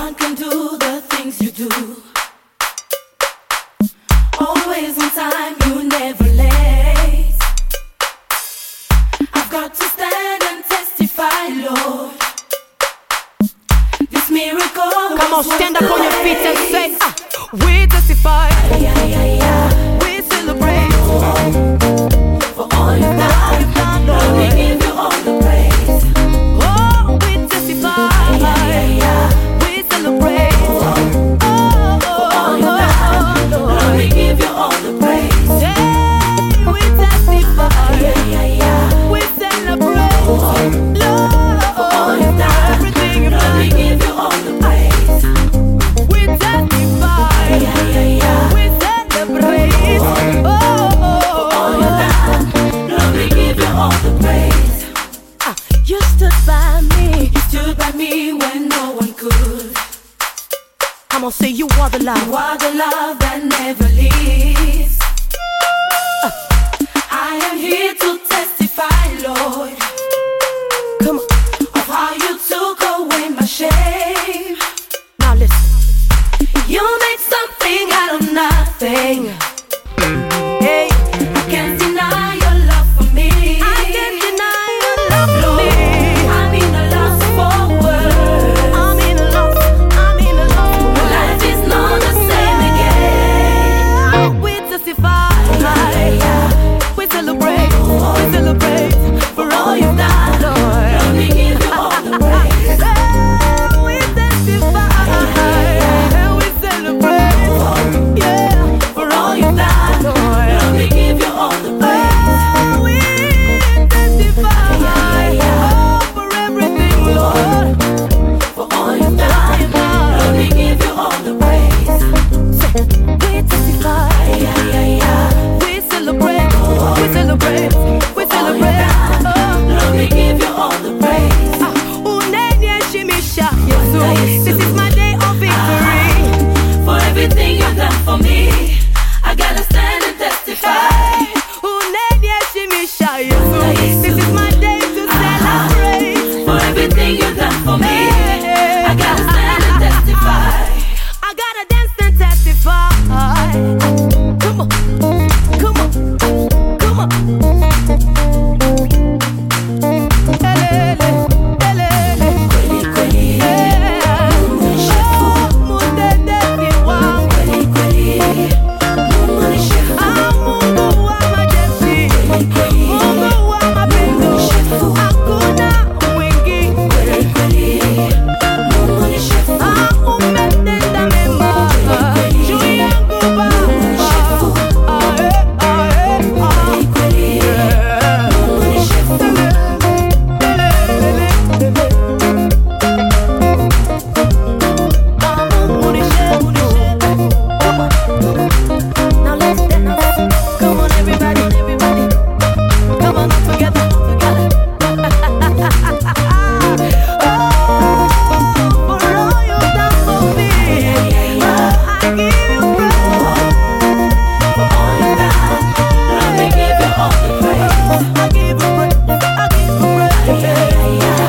one can do the things you do. Always on time, you never late. I've got to stand and testify, Lord. This miracle. Come on, stand up on your feet and say, we testify. We celebrate For all you've done, Lord, we give you all the praise. Oh, we testify. We celebrate. For all you've done, Lord, we give you all the praise. Yeah, we testify. We celebrate. Lord, For all you've done, everything you've Lord, done. we give you all the praise. We testify. We celebrate. For all you've done, Lord, we give you all the praise. You stood by me. You stood by me when no one could. Come on, say you are the love. You are the love that never leaves. I am here to testify, Lord, Come on, of how you took away my shame. now listen. You made something out of nothing. Hey, I can't deny your love for me. I can't deny your love for Lord, me. I'm in a loss for words. I'm in love. I'm in love. My life is not the same again. We testify. We celebrate. We celebrate For all you've done, Lord. Lord, we give you all the praise. We testify. We celebrate. Yeah, For all you've done, Lord, we give you all the praise. we testify. Oh, for everything, Lord. For all you've done, Lord, we give you all the praise. We testify. We celebrate. We celebrate. We celebrate. Lord, we give you all the praise. This is my day of victory. For everything you've done for me, I gotta stand and testify. This is my day to celebrate. For everything you've done for me, I gotta stand and testify. I gotta dance and testify. Come on, come on, come on. Elele, elele. Kweli, kweli, Yeah. Oh, mudede kiwa. kweli, kweli, Mungu ni shefu. Ah, Mungu wa majeshi. Mungu wa mapendo. Hakuna mwingi. Kweli, kweli, Mungu ni shefu. Ah, umetenda mema. Juu yangu Baba. Ah, ah. Kweli, Yeah. Mungu ni shefu. Now let's dance. Come on, everybody, everybody. Come on, together, together. Oh, for all you've done for me, I give you praise. For all you've done, Lord, we give you all the praise. I give you praise. I give you praise.